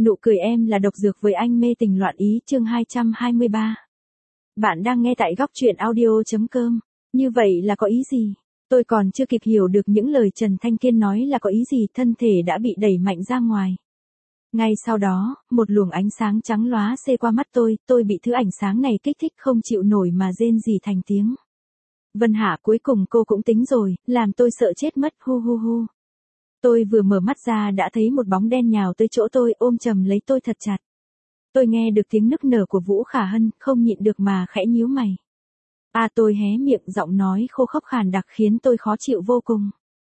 Nụ cười em là độc dược với anh mê tình loạn ý chương 223. Bạn đang nghe tại góc truyện audio.com. Như vậy là có ý gì? Tôi còn chưa kịp hiểu được những lời Trần Thanh Kiên nói là có ý gì, thân thể đã bị đẩy mạnh ra ngoài. Ngay sau đó, một luồng ánh sáng trắng lóa xê qua mắt tôi bị thứ ánh sáng này kích thích không chịu nổi mà rên rỉ thành tiếng. Vân Hạ, cuối cùng cô cũng tính rồi, làm tôi sợ chết mất, hu hu hu. Tôi vừa mở mắt ra đã thấy một bóng đen nhào tới chỗ tôi, ôm chầm lấy tôi thật chặt. Tôi nghe được tiếng nức nở của Vũ Khả Hân, không nhịn được mà khẽ nhíu mày. Tôi hé miệng, giọng nói khô khốc khàn đặc khiến tôi khó chịu vô cùng.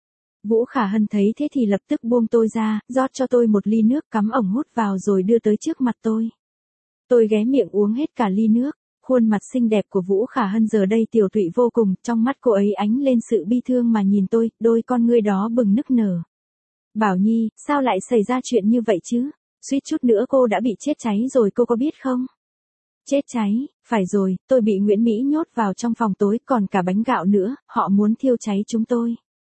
Vũ Khả Hân thấy thế thì lập tức buông tôi ra, rót cho tôi một ly nước, cắm ổng hút vào rồi đưa tới trước mặt tôi. Tôi ghé miệng uống hết cả ly nước. Khuôn mặt xinh đẹp của Vũ Khả Hân giờ đây tiều tụy vô cùng, trong mắt cô ấy ánh lên sự bi thương mà nhìn tôi, đôi con ngươi đó bừng nức nở. Bảo Nhi, sao lại xảy ra chuyện như vậy chứ? Suýt chút nữa cô đã bị chết cháy rồi, cô có biết không? Chết cháy, phải rồi, tôi bị Nguyễn Mỹ nhốt vào trong phòng tối, còn cả bánh gạo nữa, họ muốn thiêu cháy chúng tôi.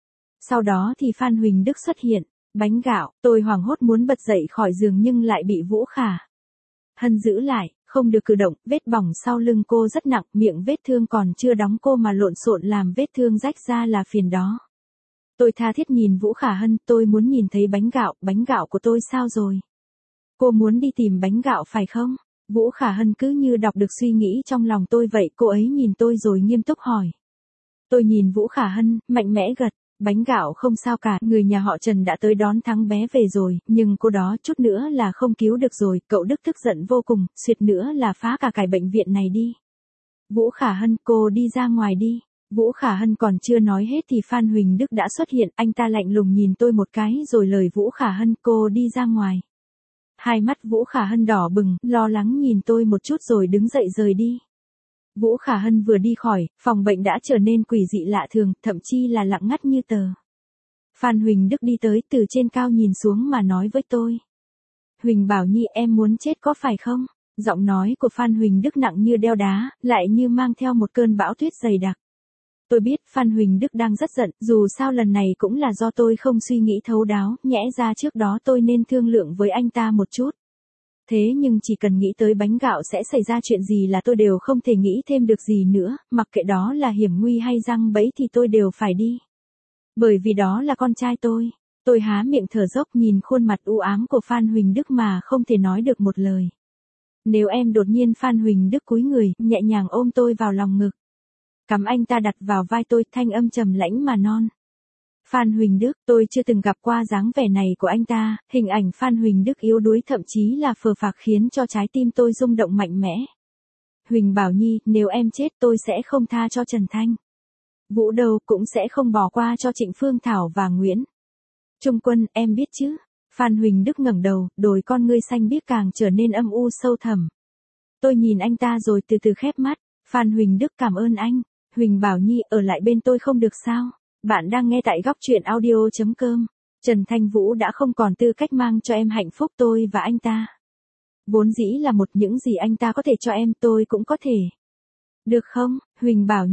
Sau đó thì Phan Huỳnh Đức xuất hiện. Bánh gạo, tôi hoảng hốt muốn bật dậy khỏi giường nhưng lại bị Vũ Khả Hân giữ lại, không được cử động, vết bỏng sau lưng cô rất nặng, miệng vết thương còn chưa đóng cô mà lộn xộn làm vết thương rách ra là phiền đó. Tôi tha thiết nhìn Vũ Khả Hân, tôi muốn nhìn thấy bánh gạo của tôi sao rồi? Cô muốn đi tìm bánh gạo phải không? Vũ Khả Hân cứ như đọc được suy nghĩ trong lòng tôi vậy, cô ấy nhìn tôi rồi nghiêm túc hỏi. Tôi nhìn Vũ Khả Hân, mạnh mẽ gật, bánh gạo không sao cả, người nhà họ Trần đã tới đón thắng bé về rồi, nhưng cô đó chút nữa là không cứu được rồi, cậu Đức tức giận vô cùng, suýt nữa là phá cả cái bệnh viện này đi. Vũ Khả Hân, cô đi ra ngoài đi. Vũ Khả Hân còn chưa nói hết thì Phan Huỳnh Đức đã xuất hiện, anh ta lạnh lùng nhìn tôi một cái rồi lời Vũ Khả Hân, cô đi ra ngoài. Hai mắt Vũ Khả Hân đỏ bừng, lo lắng nhìn tôi một chút rồi đứng dậy rời đi. Vũ Khả Hân vừa đi khỏi, phòng bệnh đã trở nên quỷ dị lạ thường, thậm chí là lặng ngắt như tờ. Phan Huỳnh Đức đi tới từ trên cao nhìn xuống mà nói với tôi. Huỳnh Bảo Nhi, em muốn chết có phải không? Giọng nói của Phan Huỳnh Đức nặng như đeo đá, lại như mang theo một cơn bão tuyết dày đặc. Tôi biết Phan Huỳnh Đức đang rất giận, dù sao lần này cũng là do tôi không suy nghĩ thấu đáo, nhẽ ra trước đó tôi nên thương lượng với anh ta một chút. Thế nhưng chỉ cần nghĩ tới bánh gạo sẽ xảy ra chuyện gì là tôi đều không thể nghĩ thêm được gì nữa, mặc kệ đó là hiểm nguy hay răng bẫy thì tôi đều phải đi. Bởi vì đó là con trai tôi. Tôi há miệng thở dốc nhìn khuôn mặt u ám của Phan Huỳnh Đức mà không thể nói được một lời. Nếu em đột nhiên Phan Huỳnh Đức cúi người, nhẹ nhàng ôm tôi vào lòng ngực. Cằm anh ta đặt vào vai tôi, thanh âm trầm lãnh mà non. Phan Huỳnh Đức, tôi chưa từng gặp qua dáng vẻ này của anh ta, hình ảnh Phan Huỳnh Đức yếu đuối thậm chí là phờ phạc khiến cho trái tim tôi rung động mạnh mẽ. Huỳnh Bảo Nhi, nếu em chết tôi sẽ không tha cho Trần Thanh Vũ đâu, cũng sẽ không bỏ qua cho Trịnh Phương Thảo và Nguyễn Trung Quân, em biết chứ? Phan Huỳnh Đức ngẩng đầu, đôi con ngươi xanh biếc càng trở nên âm u sâu thẳm. Tôi nhìn anh ta rồi từ từ khép mắt. Phan Huỳnh Đức, cảm ơn anh. Huỳnh Bảo Nhi, ở lại bên tôi không được sao? Bạn đang nghe tại góc truyện audio.com. Trần Thanh Vũ đã không còn tư cách mang cho em hạnh phúc, tôi và anh ta vốn dĩ là một, những gì anh ta có thể cho em tôi cũng có thể. Được không, Huỳnh Bảo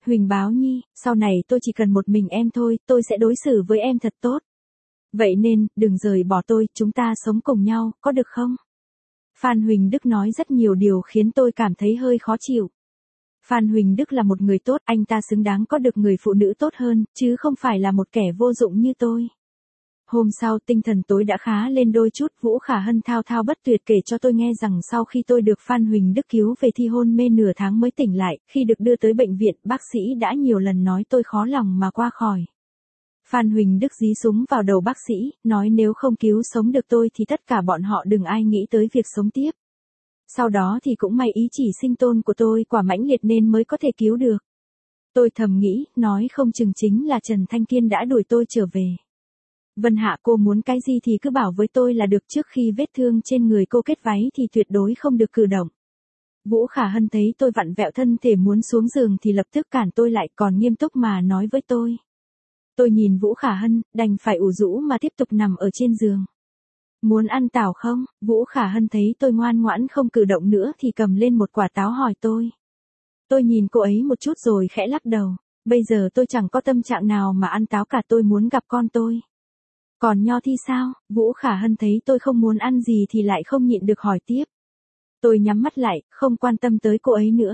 Nhi, sau này tôi chỉ cần một mình em thôi, tôi sẽ đối xử với em thật tốt. Vậy nên, đừng rời bỏ tôi, chúng ta sống cùng nhau, có được không? Phan Huỳnh Đức nói rất nhiều điều khiến tôi cảm thấy hơi khó chịu. Phan Huỳnh Đức là một người tốt, anh ta xứng đáng có được người phụ nữ tốt hơn, chứ không phải là một kẻ vô dụng như tôi. Hôm sau tinh thần tôi đã khá lên đôi chút, Vũ Khả Hân thao thao bất tuyệt kể cho tôi nghe rằng sau khi tôi được Phan Huỳnh Đức cứu về thì hôn mê nửa tháng mới tỉnh lại, khi được đưa tới bệnh viện, bác sĩ đã nhiều lần nói tôi khó lòng mà qua khỏi. Phan Huỳnh Đức dí súng vào đầu bác sĩ, nói nếu không cứu sống được tôi thì tất cả bọn họ đừng ai nghĩ tới việc sống tiếp. Sau đó thì cũng may ý chỉ sinh tồn của tôi quả mãnh liệt nên mới có thể cứu được. Tôi thầm nghĩ, nói không chừng chính là Trần Thanh Kiên đã đuổi tôi trở về. Vân Hạ, cô muốn cái gì thì cứ bảo với tôi là được, trước khi vết thương trên người cô kết váy thì tuyệt đối không được cử động. Vũ Khả Hân thấy tôi vặn vẹo thân thể muốn xuống giường thì lập tức cản tôi lại, còn nghiêm túc mà nói với tôi. Tôi nhìn Vũ Khả Hân, đành phải ủ rũ mà tiếp tục nằm ở trên giường. Muốn ăn táo không? Vũ Khả Hân thấy tôi ngoan ngoãn không cử động nữa thì cầm lên một quả táo hỏi tôi. Tôi nhìn cô ấy một chút rồi khẽ lắc đầu. Bây giờ tôi chẳng có tâm trạng nào mà ăn táo cả, tôi muốn gặp con tôi. Còn nho thi sao? Vũ Khả Hân thấy tôi không muốn ăn gì thì lại không nhịn được hỏi tiếp. Tôi nhắm mắt lại, không quan tâm tới cô ấy nữa.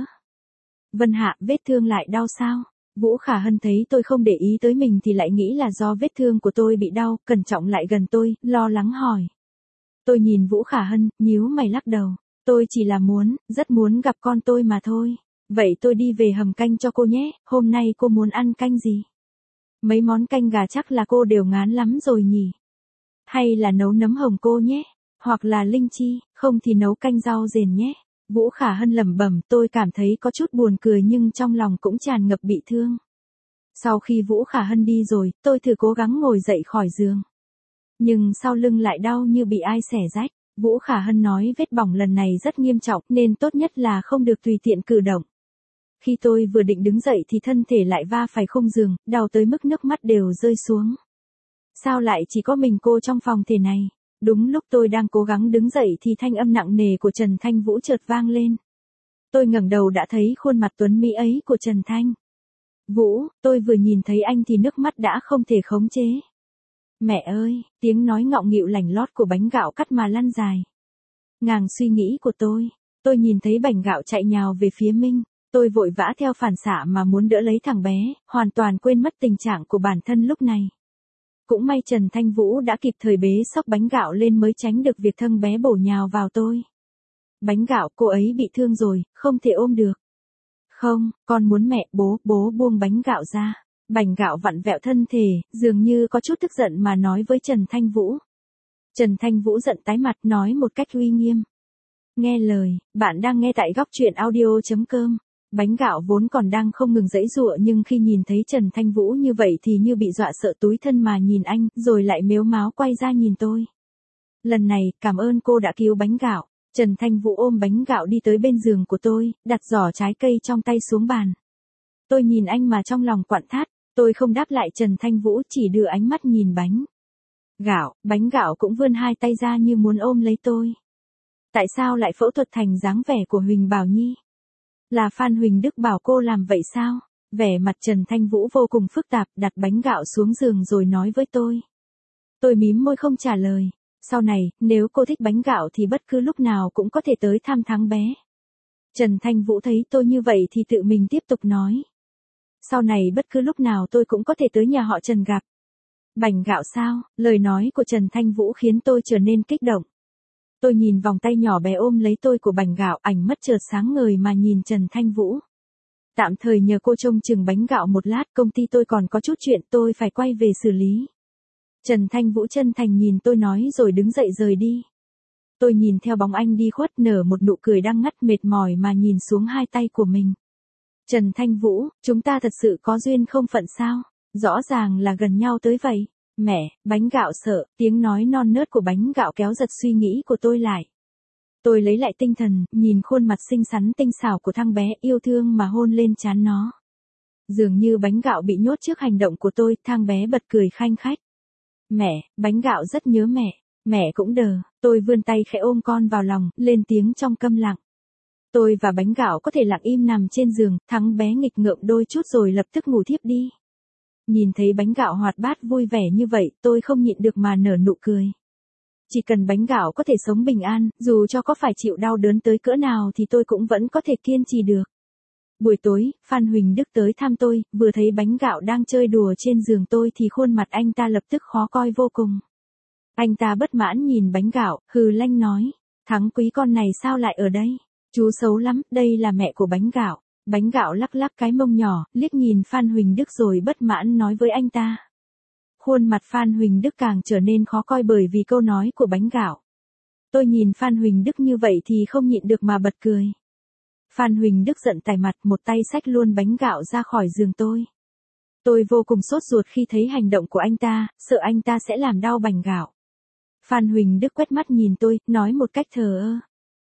Vân Hạ, vết thương lại đau sao? Vũ Khả Hân thấy tôi không để ý tới mình thì lại nghĩ là do vết thương của tôi bị đau, cẩn trọng lại gần tôi, lo lắng hỏi. Tôi nhìn Vũ Khả Hân, nhíu mày lắc đầu. Tôi chỉ là rất muốn gặp con tôi mà thôi. Vậy tôi đi về hầm canh cho cô nhé, hôm nay cô muốn ăn canh gì? Mấy món canh gà chắc là cô đều ngán lắm rồi nhỉ? Hay là nấu nấm hồng cô nhé? Hoặc là linh chi, không thì nấu canh rau dền nhé. Vũ Khả Hân lẩm bẩm, tôi cảm thấy có chút buồn cười nhưng trong lòng cũng tràn ngập bị thương. Sau khi Vũ Khả Hân đi rồi, tôi thử cố gắng ngồi dậy khỏi giường. Nhưng sau lưng lại đau như bị ai xẻ rách. Vũ Khả Hân nói vết bỏng lần này rất nghiêm trọng nên tốt nhất là không được tùy tiện cử động. Khi tôi vừa định đứng dậy thì thân thể lại va phải khung giường, đau tới mức nước mắt đều rơi xuống. Sao lại chỉ có mình cô trong phòng thể này? Đúng lúc tôi đang cố gắng đứng dậy thì thanh âm nặng nề của Trần Thanh Vũ chợt vang lên. Tôi ngẩng đầu đã thấy khuôn mặt tuấn mỹ ấy của Trần Thanh Vũ, tôi vừa nhìn thấy anh thì nước mắt đã không thể khống chế. Mẹ ơi, tiếng nói ngọng nghịu lành lót của bánh gạo cắt mà lăn dài. Ngàng suy nghĩ của tôi nhìn thấy bánh gạo chạy nhào về phía Minh. Tôi vội vã theo phản xạ mà muốn đỡ lấy thằng bé, hoàn toàn quên mất tình trạng của bản thân lúc này. Cũng may Trần Thanh Vũ đã kịp thời bế xốc bánh gạo lên mới tránh được việc thân bé bổ nhào vào tôi. Bánh gạo, cô ấy bị thương rồi, không thể ôm được. Không, con muốn mẹ, bố buông bánh gạo ra. Bánh gạo vặn vẹo thân thể, dường như có chút tức giận mà nói với Trần Thanh Vũ. Trần Thanh Vũ giận tái mặt nói một cách uy nghiêm. Nghe lời, bạn đang nghe tại góc truyện audio.com. Bánh gạo vốn còn đang không ngừng giãy giụa nhưng khi nhìn thấy Trần Thanh Vũ như vậy thì như bị dọa sợ túi thân mà nhìn anh, rồi lại mếu máo quay ra nhìn tôi. Lần này, cảm ơn cô đã cứu bánh gạo. Trần Thanh Vũ ôm bánh gạo đi tới bên giường của tôi, đặt giỏ trái cây trong tay xuống bàn. Tôi nhìn anh mà trong lòng quặn thắt, tôi không đáp lại Trần Thanh Vũ chỉ đưa ánh mắt nhìn bánh gạo cũng vươn hai tay ra như muốn ôm lấy tôi. Tại sao lại phẫu thuật thành dáng vẻ của Huỳnh Bảo Nhi? Là Phan Huỳnh Đức bảo cô làm vậy sao? Vẻ mặt Trần Thanh Vũ vô cùng phức tạp, đặt bánh gạo xuống giường rồi nói với tôi. Tôi mím môi không trả lời. Sau này, nếu cô thích bánh gạo thì bất cứ lúc nào cũng có thể tới thăm tháng bé. Trần Thanh Vũ thấy tôi như vậy thì tự mình tiếp tục nói. Sau này bất cứ lúc nào tôi cũng có thể tới nhà họ Trần gặp. Bánh gạo sao? Lời nói của Trần Thanh Vũ khiến tôi trở nên kích động. Tôi nhìn vòng tay nhỏ bé ôm lấy tôi của bánh gạo, ảnh mắt chợt sáng ngời mà nhìn Trần Thanh Vũ. Tạm thời nhờ cô trông chừng bánh gạo một lát, công ty tôi còn có chút chuyện tôi phải quay về xử lý. Trần Thanh Vũ chân thành nhìn tôi nói rồi đứng dậy rời đi. Tôi nhìn theo bóng anh đi khuất nở một nụ cười đang ngắt mệt mỏi mà nhìn xuống hai tay của mình. Trần Thanh Vũ, chúng ta thật sự có duyên không phận sao? Rõ ràng là gần nhau tới vậy. Mẹ, bánh gạo sợ, tiếng nói non nớt của bánh gạo kéo giật suy nghĩ của tôi lại. Tôi lấy lại tinh thần, nhìn khuôn mặt xinh xắn tinh xảo của thằng bé, yêu thương mà hôn lên trán nó. Dường như bánh gạo bị nhốt trước hành động của tôi, thằng bé bật cười khanh khách. Mẹ, bánh gạo rất nhớ mẹ cũng đờ, tôi vươn tay khẽ ôm con vào lòng, lên tiếng trong câm lặng. Tôi và bánh gạo có thể lặng im nằm trên giường, thằng bé nghịch ngợm đôi chút rồi lập tức ngủ thiếp đi. Nhìn thấy bánh gạo hoạt bát vui vẻ như vậy, tôi không nhịn được mà nở nụ cười. Chỉ cần bánh gạo có thể sống bình an, dù cho có phải chịu đau đớn tới cỡ nào thì tôi cũng vẫn có thể kiên trì được. Buổi tối, Phan Huỳnh Đức tới thăm tôi, vừa thấy bánh gạo đang chơi đùa trên giường tôi thì khuôn mặt anh ta lập tức khó coi vô cùng. Anh ta bất mãn nhìn bánh gạo, hừ lanh nói, Thắng quý con này sao lại ở đây? Chú xấu lắm, đây là mẹ của bánh gạo. Bánh gạo lắc lắc cái mông nhỏ, liếc nhìn Phan Huỳnh Đức rồi bất mãn nói với anh ta. Khuôn mặt Phan Huỳnh Đức càng trở nên khó coi bởi vì câu nói của bánh gạo. Tôi nhìn Phan Huỳnh Đức như vậy thì không nhịn được mà bật cười. Phan Huỳnh Đức giận tái mặt, một tay xách luôn bánh gạo ra khỏi giường tôi. Tôi vô cùng sốt ruột khi thấy hành động của anh ta, sợ anh ta sẽ làm đau bánh gạo. Phan Huỳnh Đức quét mắt nhìn tôi, nói một cách thờ ơ.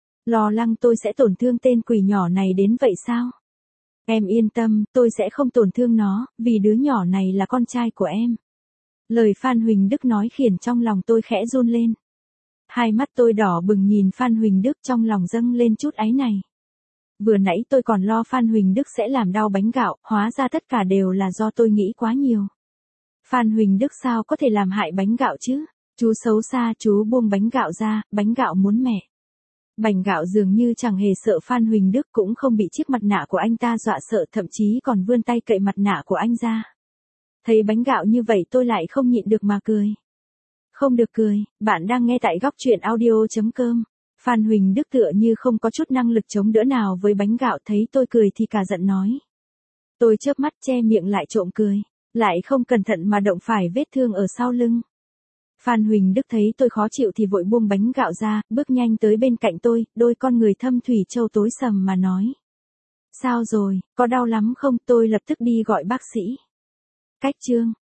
Lo lắng tôi sẽ tổn thương tên quỷ nhỏ này đến vậy sao? Em yên tâm, tôi sẽ không tổn thương nó, vì đứa nhỏ này là con trai của em. Lời Phan Huỳnh Đức nói khiến trong lòng tôi khẽ run lên. Hai mắt tôi đỏ bừng nhìn Phan Huỳnh Đức, trong lòng dâng lên chút áy này. Vừa nãy tôi còn lo Phan Huỳnh Đức sẽ làm đau bánh gạo, hóa ra tất cả đều là do tôi nghĩ quá nhiều. Phan Huỳnh Đức sao có thể làm hại bánh gạo chứ? Chú xấu xa, chú buông bánh gạo ra, bánh gạo muốn mẹ. Bánh gạo dường như chẳng hề sợ Phan Huỳnh Đức, cũng không bị chiếc mặt nạ của anh ta dọa sợ, thậm chí còn vươn tay cậy mặt nạ của anh ra. Thấy bánh gạo như vậy tôi lại không nhịn được mà cười. Không được cười, bạn đang nghe tại góc truyện audio.com. Phan Huỳnh Đức tựa như không có chút năng lực chống đỡ nào với bánh gạo, thấy tôi cười thì cả giận nói. Tôi chớp mắt che miệng lại trộm cười, lại không cẩn thận mà động phải vết thương ở sau lưng. Phan Huỳnh Đức thấy tôi khó chịu thì vội buông bánh gạo ra, bước nhanh tới bên cạnh tôi, đôi con người thâm thủy châu tối sầm mà nói. Sao rồi, có đau lắm không? Tôi lập tức đi gọi bác sĩ. Cách chương